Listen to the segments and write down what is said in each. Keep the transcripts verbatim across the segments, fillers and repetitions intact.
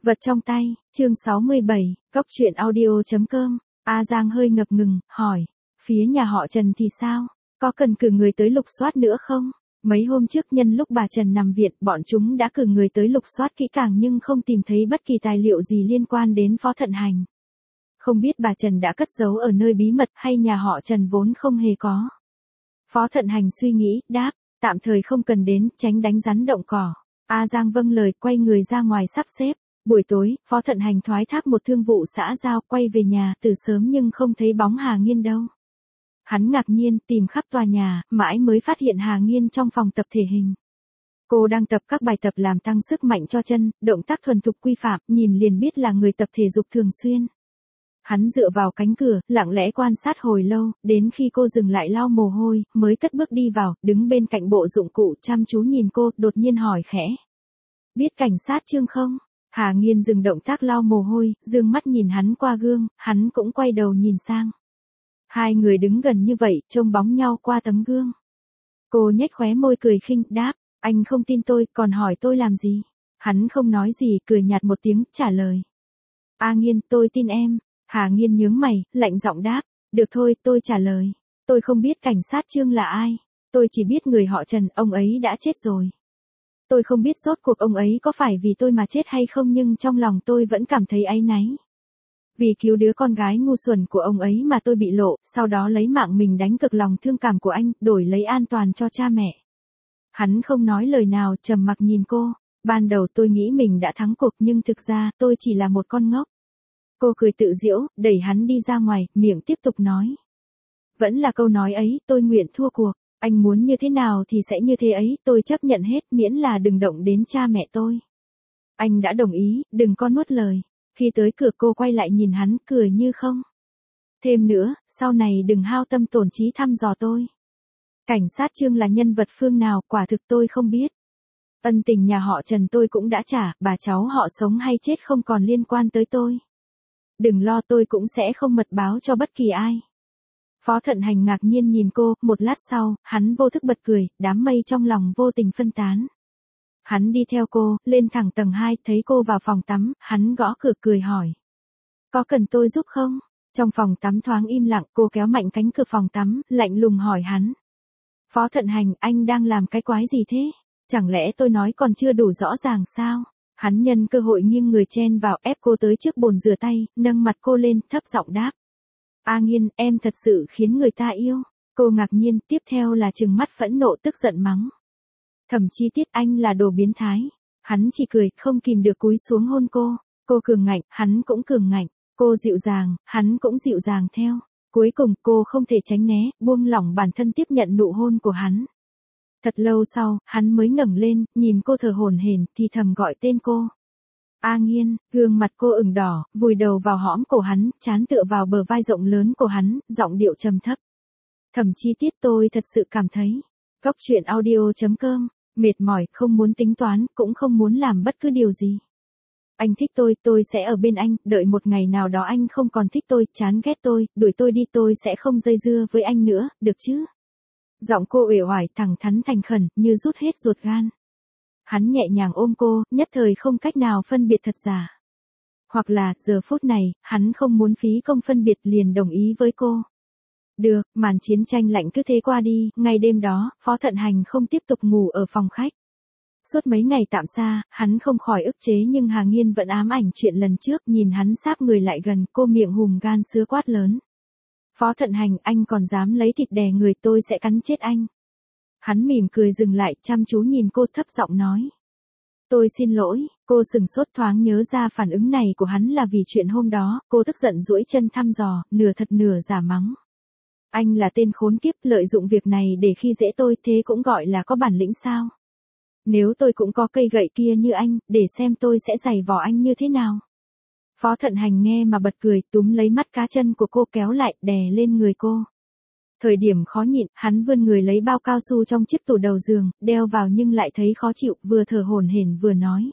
Vật trong tay, chương sáu mươi bảy, Cốc truyện audio chấm com. A Giang hơi ngập ngừng, hỏi, phía nhà họ Trần thì sao? Có cần cử người tới lục soát nữa không? Mấy hôm trước nhân lúc bà Trần nằm viện, bọn chúng đã cử người tới lục soát kỹ càng nhưng không tìm thấy bất kỳ tài liệu gì liên quan đến Phó Thận Hành. Không biết bà Trần đã cất giấu ở nơi bí mật hay nhà họ Trần vốn không hề có. Phó Thận Hành suy nghĩ, đáp, tạm thời không cần đến, tránh đánh rắn động cỏ. A Giang vâng lời, quay người ra ngoài sắp xếp. Buổi tối, Phó Thận Hành thoái thác một thương vụ xã giao, quay về nhà từ sớm nhưng không thấy bóng Hà Nghiên đâu. Hắn ngạc nhiên tìm khắp tòa nhà, mãi mới phát hiện Hà Nghiên trong phòng tập thể hình. Cô đang tập các bài tập làm tăng sức mạnh cho chân, động tác thuần thục quy phạm, nhìn liền biết là người tập thể dục thường xuyên. Hắn dựa vào cánh cửa, lặng lẽ quan sát hồi lâu, đến khi cô dừng lại lau mồ hôi, mới cất bước đi vào, đứng bên cạnh bộ dụng cụ chăm chú nhìn cô, đột nhiên hỏi khẽ. Biết cảnh sát Trương không? Hà Nghiên dừng động tác lau mồ hôi, dương mắt nhìn hắn qua gương, hắn cũng quay đầu nhìn sang. Hai người đứng gần như vậy, trông bóng nhau qua tấm gương. Cô nhếch khóe môi cười khinh, đáp, anh không tin tôi, còn hỏi tôi làm gì? Hắn không nói gì, cười nhạt một tiếng, trả lời. A Nghiên, tôi tin em. Hà Nghiên nhướng mày, lạnh giọng đáp, được thôi, tôi trả lời. Tôi không biết cảnh sát Trương là ai. Tôi chỉ biết người họ Trần, ông ấy đã chết rồi. Tôi không biết rốt cuộc ông ấy có phải vì tôi mà chết hay không, nhưng trong lòng tôi vẫn cảm thấy áy náy. Vì cứu đứa con gái ngu xuẩn của ông ấy mà tôi bị lộ, sau đó lấy mạng mình đánh cực lòng thương cảm của anh, đổi lấy an toàn cho cha mẹ. Hắn không nói lời nào, trầm mặc nhìn cô. Ban đầu tôi nghĩ mình đã thắng cuộc nhưng thực ra tôi chỉ là một con ngốc. Cô cười tự giễu, đẩy hắn đi ra ngoài, miệng tiếp tục nói. Vẫn là câu nói ấy, tôi nguyện thua cuộc. Anh muốn như thế nào thì sẽ như thế ấy, tôi chấp nhận hết, miễn là đừng động đến cha mẹ tôi. Anh đã đồng ý, đừng có nuốt lời. Khi tới cửa cô quay lại nhìn hắn, cười như không. Thêm nữa, sau này đừng hao tâm tổn trí thăm dò tôi. Cảnh sát Trương là nhân vật phương nào, quả thực tôi không biết. Ân tình nhà họ Trần tôi cũng đã trả, bà cháu họ sống hay chết không còn liên quan tới tôi. Đừng lo, tôi cũng sẽ không mật báo cho bất kỳ ai. Phó Thận Hành ngạc nhiên nhìn cô, một lát sau, hắn vô thức bật cười, đám mây trong lòng vô tình phân tán. Hắn đi theo cô, lên thẳng tầng hai, thấy cô vào phòng tắm, hắn gõ cửa cười hỏi. Có cần tôi giúp không? Trong phòng tắm thoáng im lặng, cô kéo mạnh cánh cửa phòng tắm, lạnh lùng hỏi hắn. Phó Thận Hành, anh đang làm cái quái gì thế? Chẳng lẽ tôi nói còn chưa đủ rõ ràng sao? Hắn nhân cơ hội nghiêng người chen vào, ép cô tới trước bồn rửa tay, nâng mặt cô lên, thấp giọng đáp. A Nghiên, em thật sự khiến người ta yêu. Cô ngạc nhiên, tiếp theo là trừng mắt phẫn nộ tức giận mắng. Thẩm Chi Tiết, anh là đồ biến thái. Hắn chỉ cười, không kìm được cúi xuống hôn cô. Cô cường ngạnh, hắn cũng cường ngạnh. Cô dịu dàng, hắn cũng dịu dàng theo. Cuối cùng, cô không thể tránh né, buông lỏng bản thân tiếp nhận nụ hôn của hắn. Thật lâu sau, hắn mới ngẩng lên, nhìn cô thở hổn hển, thì thầm gọi tên cô. A Nghiên, gương mặt cô ửng đỏ, vùi đầu vào hõm cổ hắn, trán tựa vào bờ vai rộng lớn của hắn, giọng điệu trầm thấp. Thẩm Chi Tiết, tôi thật sự cảm thấy. Cốc truyện audio chấm com, mệt mỏi, không muốn tính toán, cũng không muốn làm bất cứ điều gì. Anh thích tôi, tôi sẽ ở bên anh, đợi một ngày nào đó anh không còn thích tôi, chán ghét tôi, đuổi tôi đi, tôi sẽ không dây dưa với anh nữa, được chứ? Giọng cô uể oải, thẳng thắn thành khẩn, như rút hết ruột gan. Hắn nhẹ nhàng ôm cô, nhất thời không cách nào phân biệt thật giả. Hoặc là, giờ phút này, hắn không muốn phí công phân biệt liền đồng ý với cô. Được, màn chiến tranh lạnh cứ thế qua đi, ngày đêm đó, Phó Thận Hành không tiếp tục ngủ ở phòng khách. Suốt mấy ngày tạm xa, hắn không khỏi ức chế nhưng Hà Nghiên vẫn ám ảnh chuyện lần trước, nhìn hắn sáp người lại gần, cô miệng hùm gan sứa quát lớn. Phó Thận Hành, anh còn dám lấy thịt đè người, tôi sẽ cắn chết anh. Hắn mỉm cười dừng lại, chăm chú nhìn cô, thấp giọng nói. Tôi xin lỗi, cô sừng sốt thoáng nhớ ra phản ứng này của hắn là vì chuyện hôm đó, cô tức giận duỗi chân thăm dò, nửa thật nửa giả mắng. Anh là tên khốn kiếp, lợi dụng việc này để khi dễ tôi, thế cũng gọi là có bản lĩnh sao? Nếu tôi cũng có cây gậy kia như anh, để xem tôi sẽ giày vò anh như thế nào. Phó Thận Hành nghe mà bật cười, túm lấy mắt cá chân của cô kéo lại, đè lên người cô. Thời điểm khó nhịn, hắn vươn người lấy bao cao su trong chiếc tủ đầu giường, đeo vào nhưng lại thấy khó chịu, vừa thở hổn hển vừa nói.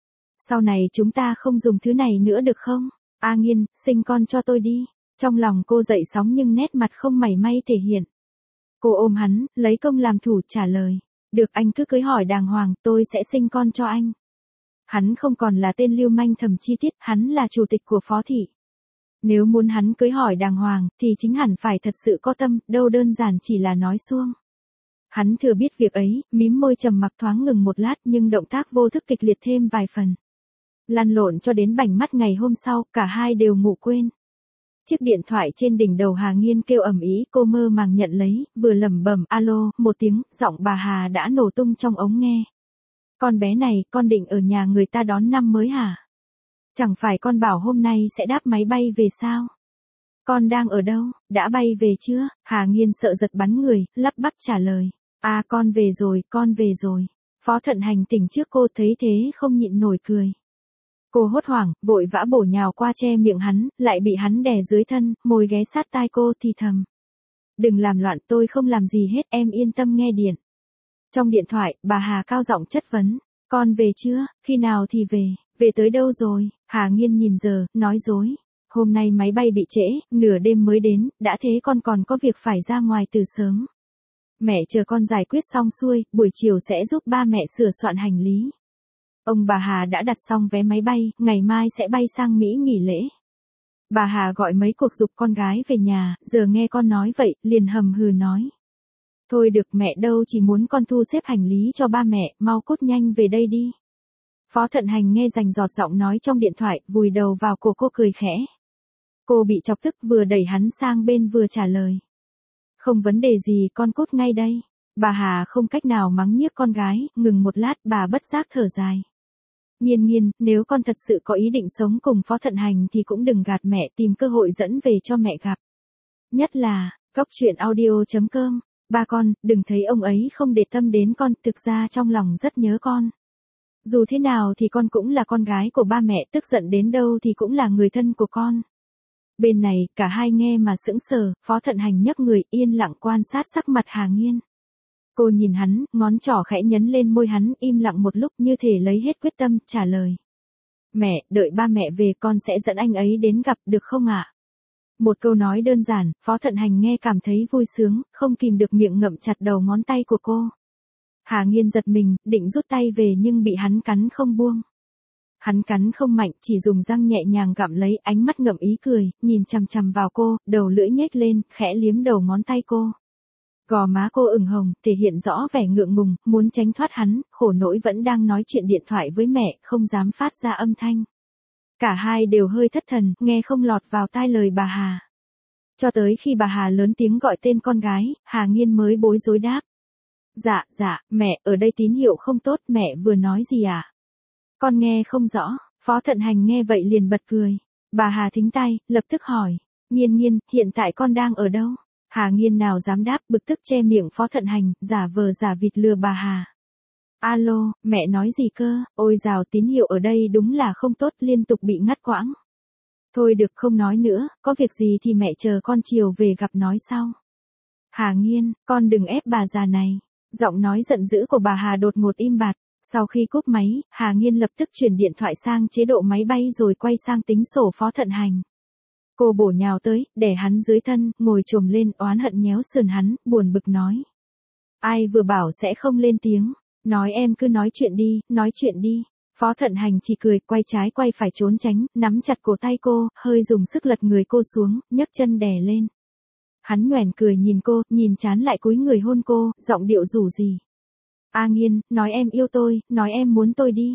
Sau này chúng ta không dùng thứ này nữa được không? A Nghiên, sinh con cho tôi đi. Trong lòng cô dậy sóng nhưng nét mặt không mảy may thể hiện. Cô ôm hắn, lấy công làm thủ trả lời. Được, anh cứ cưới hỏi đàng hoàng, tôi sẽ sinh con cho anh. Hắn không còn là tên lưu manh thầm chi tiết, hắn là chủ tịch của phó thị. Nếu muốn hắn cưới hỏi đàng hoàng, thì chính hẳn phải thật sự có tâm, đâu đơn giản chỉ là nói suông. Hắn thừa biết việc ấy, mím môi trầm mặc thoáng ngừng một lát nhưng động tác vô thức kịch liệt thêm vài phần. Lăn lộn cho đến bảnh mắt ngày hôm sau, cả hai đều ngủ quên. Chiếc điện thoại trên đỉnh đầu Hà Nghiên kêu ầm ĩ, cô mơ màng nhận lấy, vừa lẩm bẩm alo, một tiếng, giọng bà Hà đã nổ tung trong ống nghe. Con bé này, con định ở nhà người ta đón năm mới hả? Chẳng phải con bảo hôm nay sẽ đáp máy bay về sao? Con đang ở đâu, đã bay về chưa? Hà Nghiên sợ giật bắn người, lắp bắp trả lời. À con về rồi, con về rồi. Phó Thận Hành tỉnh trước cô thấy thế không nhịn nổi cười. Cô hốt hoảng, vội vã bổ nhào qua che miệng hắn, lại bị hắn đè dưới thân, môi ghé sát tai cô thì thầm. Đừng làm loạn, tôi không làm gì hết, em yên tâm nghe điện. Trong điện thoại, bà Hà cao giọng chất vấn. Con về chưa, khi nào thì về, về tới đâu rồi? Hà Nghiên nhìn giờ, nói dối. Hôm nay máy bay bị trễ, nửa đêm mới đến, đã thế con còn có việc phải ra ngoài từ sớm. Mẹ chờ con giải quyết xong xuôi, buổi chiều sẽ giúp ba mẹ sửa soạn hành lý. Ông bà Hà đã đặt xong vé máy bay, ngày mai sẽ bay sang Mỹ nghỉ lễ. Bà Hà gọi mấy cuộc giục con gái về nhà, giờ nghe con nói vậy, liền hầm hừ nói. Thôi được mẹ đâu chỉ muốn con thu xếp hành lý cho ba mẹ, mau cút nhanh về đây đi. Phó Thận Hành nghe rành giọt giọng nói trong điện thoại, vùi đầu vào cổ cô cười khẽ. Cô bị chọc tức vừa đẩy hắn sang bên vừa trả lời. Không vấn đề gì con cút ngay đây. Bà Hà không cách nào mắng nhiếc con gái, ngừng một lát bà bất giác thở dài. Nghiên Nghiên, nếu con thật sự có ý định sống cùng Phó Thận Hành thì cũng đừng gạt mẹ tìm cơ hội dẫn về cho mẹ gặp. Nhất là, góc truyện audio chấm com. Ba con, đừng thấy ông ấy không để tâm đến con, thực ra trong lòng rất nhớ con. Dù thế nào thì con cũng là con gái của ba mẹ, tức giận đến đâu thì cũng là người thân của con. Bên này, cả hai nghe mà sững sờ, Phó Thận Hành nhấc người yên lặng quan sát sắc mặt Hà Nghiên. Cô nhìn hắn, ngón trỏ khẽ nhấn lên môi hắn, im lặng một lúc như thể lấy hết quyết tâm, trả lời. Mẹ, đợi ba mẹ về con sẽ dẫn anh ấy đến gặp được không ạ? Một câu nói đơn giản, Phó Thận Hành nghe cảm thấy vui sướng, không kìm được miệng ngậm chặt đầu ngón tay của cô. Hà Nghiên giật mình, định rút tay về nhưng bị hắn cắn không buông. Hắn cắn không mạnh, chỉ dùng răng nhẹ nhàng gặm lấy, ánh mắt ngậm ý cười, nhìn chằm chằm vào cô, đầu lưỡi nhếch lên, khẽ liếm đầu ngón tay cô. Gò má cô ửng hồng, thể hiện rõ vẻ ngượng ngùng, muốn tránh thoát hắn, khổ nỗi vẫn đang nói chuyện điện thoại với mẹ, không dám phát ra âm thanh. Cả hai đều hơi thất thần, nghe không lọt vào tai lời bà Hà. Cho tới khi bà Hà lớn tiếng gọi tên con gái, Hà Nghiên mới bối rối đáp. Dạ, dạ, mẹ, ở đây tín hiệu không tốt, mẹ vừa nói gì à? Con nghe không rõ, Phó Thận Hành nghe vậy liền bật cười. Bà Hà thính tai, lập tức hỏi. Nghiên Nghiên, hiện tại con đang ở đâu? Hà Nghiên nào dám đáp, bực tức che miệng Phó Thận Hành, giả vờ giả vịt lừa bà Hà. Alo, mẹ nói gì cơ? Ôi dào, tín hiệu ở đây đúng là không tốt, liên tục bị ngắt quãng. Thôi được không nói nữa, có việc gì thì mẹ chờ con chiều về gặp nói sau. Hà Nghiên, con đừng ép bà già này. Giọng nói giận dữ của bà Hà đột ngột im bặt. Sau khi cúp máy, Hà Nghiên lập tức chuyển điện thoại sang chế độ máy bay rồi quay sang tính sổ Phó Thận Hành. Cô bổ nhào tới, đè hắn dưới thân, ngồi chồm lên, oán hận nhéo sườn hắn, buồn bực nói. Ai vừa bảo sẽ không lên tiếng, nói em cứ nói chuyện đi, nói chuyện đi. Phó Thận Hành chỉ cười, quay trái quay phải trốn tránh, nắm chặt cổ tay cô, hơi dùng sức lật người cô xuống, nhấc chân đè lên. Hắn nhoẻn cười nhìn cô, nhìn chán lại cúi người hôn cô, giọng điệu rủ rỉ. A Nghiên, nói em yêu tôi, nói em muốn tôi đi.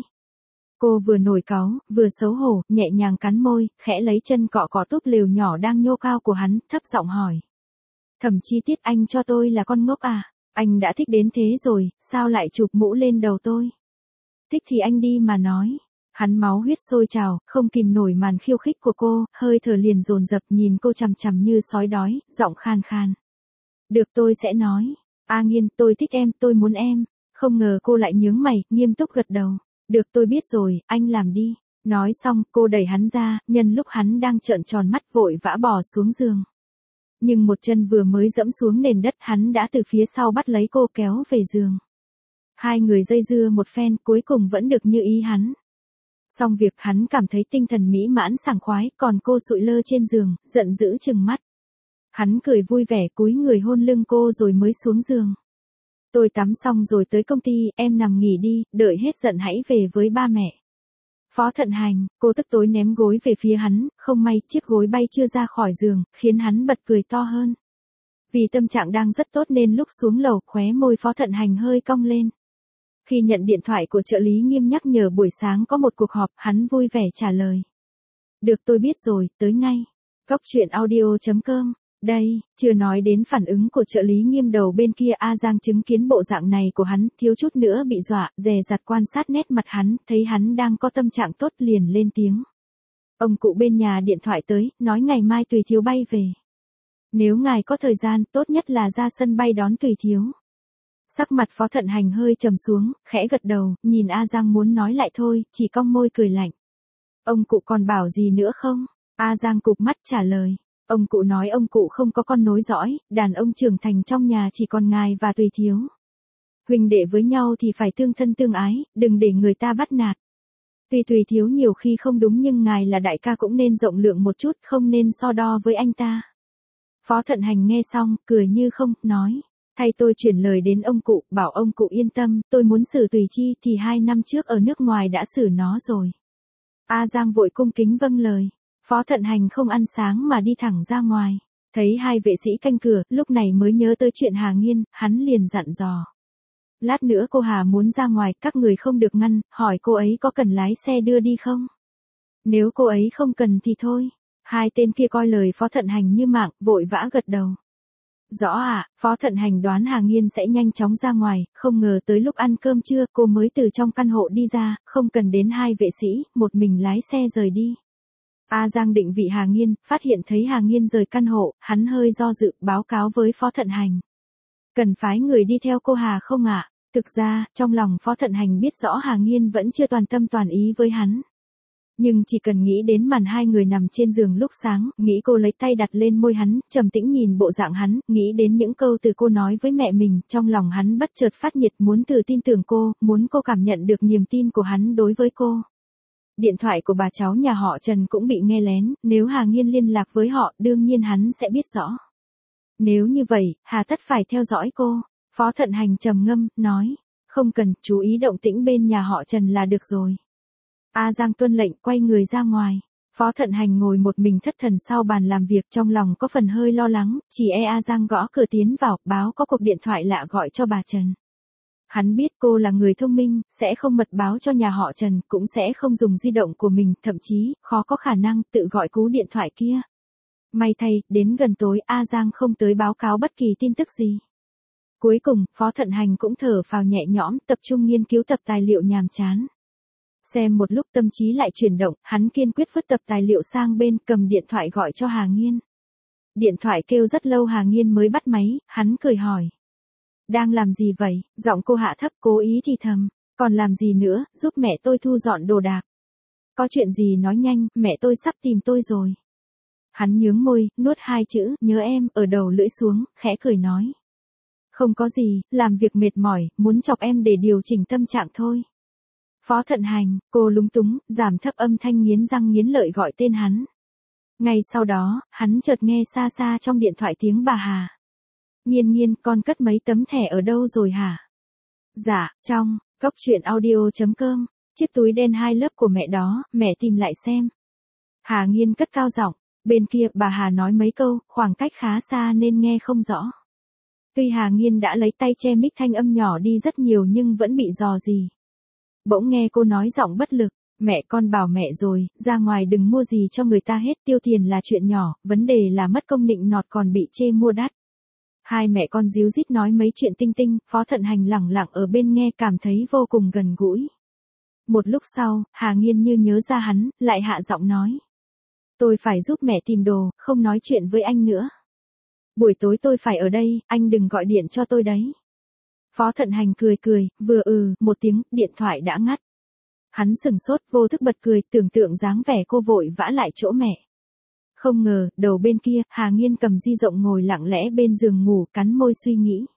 Cô vừa nổi cáu, vừa xấu hổ, nhẹ nhàng cắn môi, khẽ lấy chân cọ cọ túp lều nhỏ đang nhô cao của hắn, thấp giọng hỏi. Thẩm Chi Tiết, anh cho tôi là con ngốc à? Anh đã thích đến thế rồi, sao lại chụp mũ lên đầu tôi? Thích thì anh đi mà nói. Hắn máu huyết sôi trào, không kìm nổi màn khiêu khích của cô, hơi thở liền dồn dập nhìn cô chằm chằm như sói đói, giọng khan khan. Được, tôi sẽ nói. A Nghiên, tôi thích em, tôi muốn em. Không ngờ cô lại nhướng mày, nghiêm túc gật đầu. Được, tôi biết rồi, anh làm đi. Nói xong, cô đẩy hắn ra, nhân lúc hắn đang trợn tròn mắt vội vã bò xuống giường. Nhưng một chân vừa mới dẫm xuống nền đất, hắn đã từ phía sau bắt lấy cô kéo về giường. Hai người dây dưa một phen, cuối cùng vẫn được như ý hắn. Xong việc, hắn cảm thấy tinh thần mỹ mãn sảng khoái, còn cô sụi lơ trên giường, giận dữ trừng mắt. Hắn cười vui vẻ cúi người hôn lưng cô rồi mới xuống giường. Tôi tắm xong rồi tới công ty, em nằm nghỉ đi, đợi hết giận hãy về với ba mẹ. Phó Thận Hành, cô tức tối ném gối về phía hắn, không may chiếc gối bay chưa ra khỏi giường, khiến hắn bật cười to hơn. Vì tâm trạng đang rất tốt nên lúc xuống lầu, khóe môi Phó Thận Hành hơi cong lên. Khi nhận điện thoại của trợ lý Nghiêm nhắc nhở buổi sáng có một cuộc họp, hắn vui vẻ trả lời. Được, tôi biết rồi, tới ngay. Cóc truyện audio chấm com. Đây, chưa nói đến phản ứng của trợ lý Nghiêm đầu bên kia. A Giang chứng kiến bộ dạng này của hắn, thiếu chút nữa bị dọa, dè dặt quan sát nét mặt hắn, thấy hắn đang có tâm trạng tốt liền lên tiếng. Ông cụ bên nhà điện thoại tới, nói ngày mai Tùy Thiếu bay về. Nếu ngài có thời gian, tốt nhất là ra sân bay đón Tùy Thiếu. Sắc mặt Phó Thận Hành hơi trầm xuống, khẽ gật đầu, nhìn A Giang muốn nói lại thôi, chỉ cong môi cười lạnh. Ông cụ còn bảo gì nữa không? A Giang cụp mắt trả lời. Ông cụ nói ông cụ không có con nối dõi, đàn ông trưởng thành trong nhà chỉ còn ngài và Tùy Thiếu. Huynh đệ với nhau thì phải tương thân tương ái, đừng để người ta bắt nạt. Tuy Tùy Thiếu nhiều khi không đúng nhưng ngài là đại ca cũng nên rộng lượng một chút, không nên so đo với anh ta. Phó Thận Hành nghe xong, cười như không, nói. Thay tôi chuyển lời đến ông cụ, bảo ông cụ yên tâm, tôi muốn xử Tùy Chi thì hai năm trước ở nước ngoài đã xử nó rồi. A Giang vội cung kính vâng lời. Phó Thận Hành không ăn sáng mà đi thẳng ra ngoài. Thấy hai vệ sĩ canh cửa, lúc này mới nhớ tới chuyện Hà Nghiên, hắn liền dặn dò. Lát nữa cô Hà muốn ra ngoài, các người không được ngăn, hỏi cô ấy có cần lái xe đưa đi không? Nếu cô ấy không cần thì thôi. Hai tên kia coi lời Phó Thận Hành như mạng, vội vã gật đầu. Rõ ạ, à, Phó Thận Hành đoán Hà Nghiên sẽ nhanh chóng ra ngoài, không ngờ tới lúc ăn cơm trưa cô mới từ trong căn hộ đi ra, không cần đến hai vệ sĩ, một mình lái xe rời đi. A Giang định vị Hà Nghiên, phát hiện thấy Hà Nghiên rời căn hộ, hắn hơi do dự, báo cáo với Phó Thận Hành. Cần phái người đi theo cô Hà không ạ? À? Thực ra, trong lòng Phó Thận Hành biết rõ Hà Nghiên vẫn chưa toàn tâm toàn ý với hắn. Nhưng chỉ cần nghĩ đến màn hai người nằm trên giường lúc sáng, nghĩ cô lấy tay đặt lên môi hắn, trầm tĩnh nhìn bộ dạng hắn, nghĩ đến những câu từ cô nói với mẹ mình, trong lòng hắn bất chợt phát nhiệt muốn tự tin tưởng cô, muốn cô cảm nhận được niềm tin của hắn đối với cô. Điện thoại của bà cháu nhà họ Trần cũng bị nghe lén, nếu Hà Nghiên liên lạc với họ, đương nhiên hắn sẽ biết rõ. Nếu như vậy, hà tất phải theo dõi cô. Phó Thận Hành trầm ngâm, nói, không cần, chú ý động tĩnh bên nhà họ Trần là được rồi. A Giang tuân lệnh, quay người ra ngoài. Phó Thận Hành ngồi một mình thất thần sau bàn làm việc, trong lòng có phần hơi lo lắng, chỉ e A Giang gõ cửa tiến vào, báo có cuộc điện thoại lạ gọi cho bà Trần. Hắn biết cô là người thông minh, sẽ không mật báo cho nhà họ Trần, cũng sẽ không dùng di động của mình, thậm chí, khó có khả năng tự gọi cú điện thoại kia. May thay, đến gần tối A Giang không tới báo cáo bất kỳ tin tức gì. Cuối cùng, Phó Thận Hành cũng thở phào nhẹ nhõm, tập trung nghiên cứu tập tài liệu nhàm chán. Xem một lúc tâm trí lại chuyển động, hắn kiên quyết vứt tập tài liệu sang bên, cầm điện thoại gọi cho Hà Nghiên. Điện thoại kêu rất lâu Hà Nghiên mới bắt máy, hắn cười hỏi. Đang làm gì vậy? Giọng cô hạ thấp, cố ý thì thầm. Còn làm gì nữa, giúp mẹ tôi thu dọn đồ đạc. Có chuyện gì nói nhanh, mẹ tôi sắp tìm tôi rồi. Hắn nhướng môi, nuốt hai chữ, nhớ em, ở đầu lưỡi xuống, khẽ cười nói. Không có gì, làm việc mệt mỏi, muốn chọc em để điều chỉnh tâm trạng thôi. Phó Thận Hành, cô lúng túng, giảm thấp âm thanh nghiến răng nghiến lợi gọi tên hắn. Ngay sau đó, hắn chợt nghe xa xa trong điện thoại tiếng bà Hà. Nghiên nghiên, con cất mấy tấm thẻ ở đâu rồi hả? Dạ, trong, cóc truyện audio chấm com, chiếc túi đen hai lớp của mẹ đó, mẹ tìm lại xem. Hà Nghiên cất cao giọng, bên kia bà Hà nói mấy câu, khoảng cách khá xa nên nghe không rõ. Tuy Hà Nghiên đã lấy tay che mic thanh âm nhỏ đi rất nhiều nhưng vẫn bị dò dỉ. Bỗng nghe cô nói giọng bất lực, mẹ con bảo mẹ rồi, ra ngoài đừng mua gì cho người ta hết, tiêu tiền là chuyện nhỏ, vấn đề là mất công nịnh nọt còn bị chê mua đắt. Hai mẹ con díu dít nói mấy chuyện tinh tinh, Phó Thận Hành lẳng lặng ở bên nghe cảm thấy vô cùng gần gũi. Một lúc sau, Hà Nghiên như nhớ ra hắn, lại hạ giọng nói. Tôi phải giúp mẹ tìm đồ, không nói chuyện với anh nữa. Buổi tối tôi phải ở đây, anh đừng gọi điện cho tôi đấy. Phó Thận Hành cười cười, vừa ừ, một tiếng, điện thoại đã ngắt. Hắn sừng sốt, vô thức bật cười, tưởng tượng dáng vẻ cô vội vã lại chỗ mẹ. Không ngờ, đầu bên kia, Hà Nghiên cầm di rộng ngồi lặng lẽ bên giường ngủ, cắn môi suy nghĩ.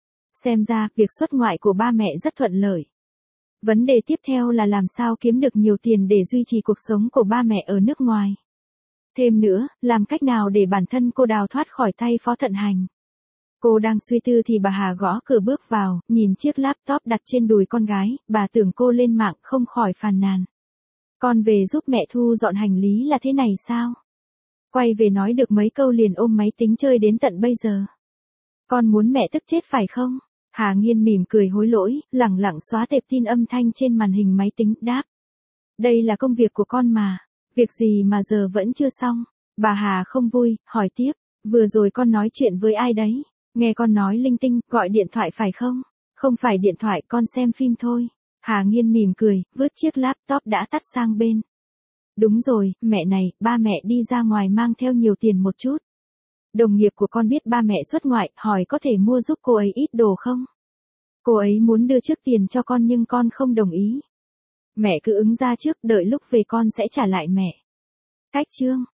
Xem ra, việc xuất ngoại của ba mẹ rất thuận lợi. Vấn đề tiếp theo là làm sao kiếm được nhiều tiền để duy trì cuộc sống của ba mẹ ở nước ngoài. Thêm nữa, làm cách nào để bản thân cô đào thoát khỏi tay Phó Thận Hành. Cô đang suy tư thì bà Hà gõ cửa bước vào, nhìn chiếc laptop đặt trên đùi con gái, bà tưởng cô lên mạng không khỏi phàn nàn. Con về giúp mẹ thu dọn hành lý là thế này sao? Quay về nói được mấy câu liền ôm máy tính chơi đến tận bây giờ. Con muốn mẹ tức chết phải không? Hà Nghiên mỉm cười hối lỗi, lẳng lặng xóa tệp tin âm thanh trên màn hình máy tính, đáp. Đây là công việc của con mà. Việc gì mà giờ vẫn chưa xong? Bà Hà không vui, hỏi tiếp. Vừa rồi con nói chuyện với ai đấy? Nghe con nói linh tinh, gọi điện thoại phải không? Không phải điện thoại, con xem phim thôi. Hà Nghiên mỉm cười, vứt chiếc laptop đã tắt sang bên. Đúng rồi, mẹ này, ba mẹ đi ra ngoài mang theo nhiều tiền một chút. Đồng nghiệp của con biết ba mẹ xuất ngoại, hỏi có thể mua giúp cô ấy ít đồ không? Cô ấy muốn đưa trước tiền cho con nhưng con không đồng ý. Mẹ cứ ứng ra trước, đợi lúc về con sẽ trả lại mẹ. Cách chương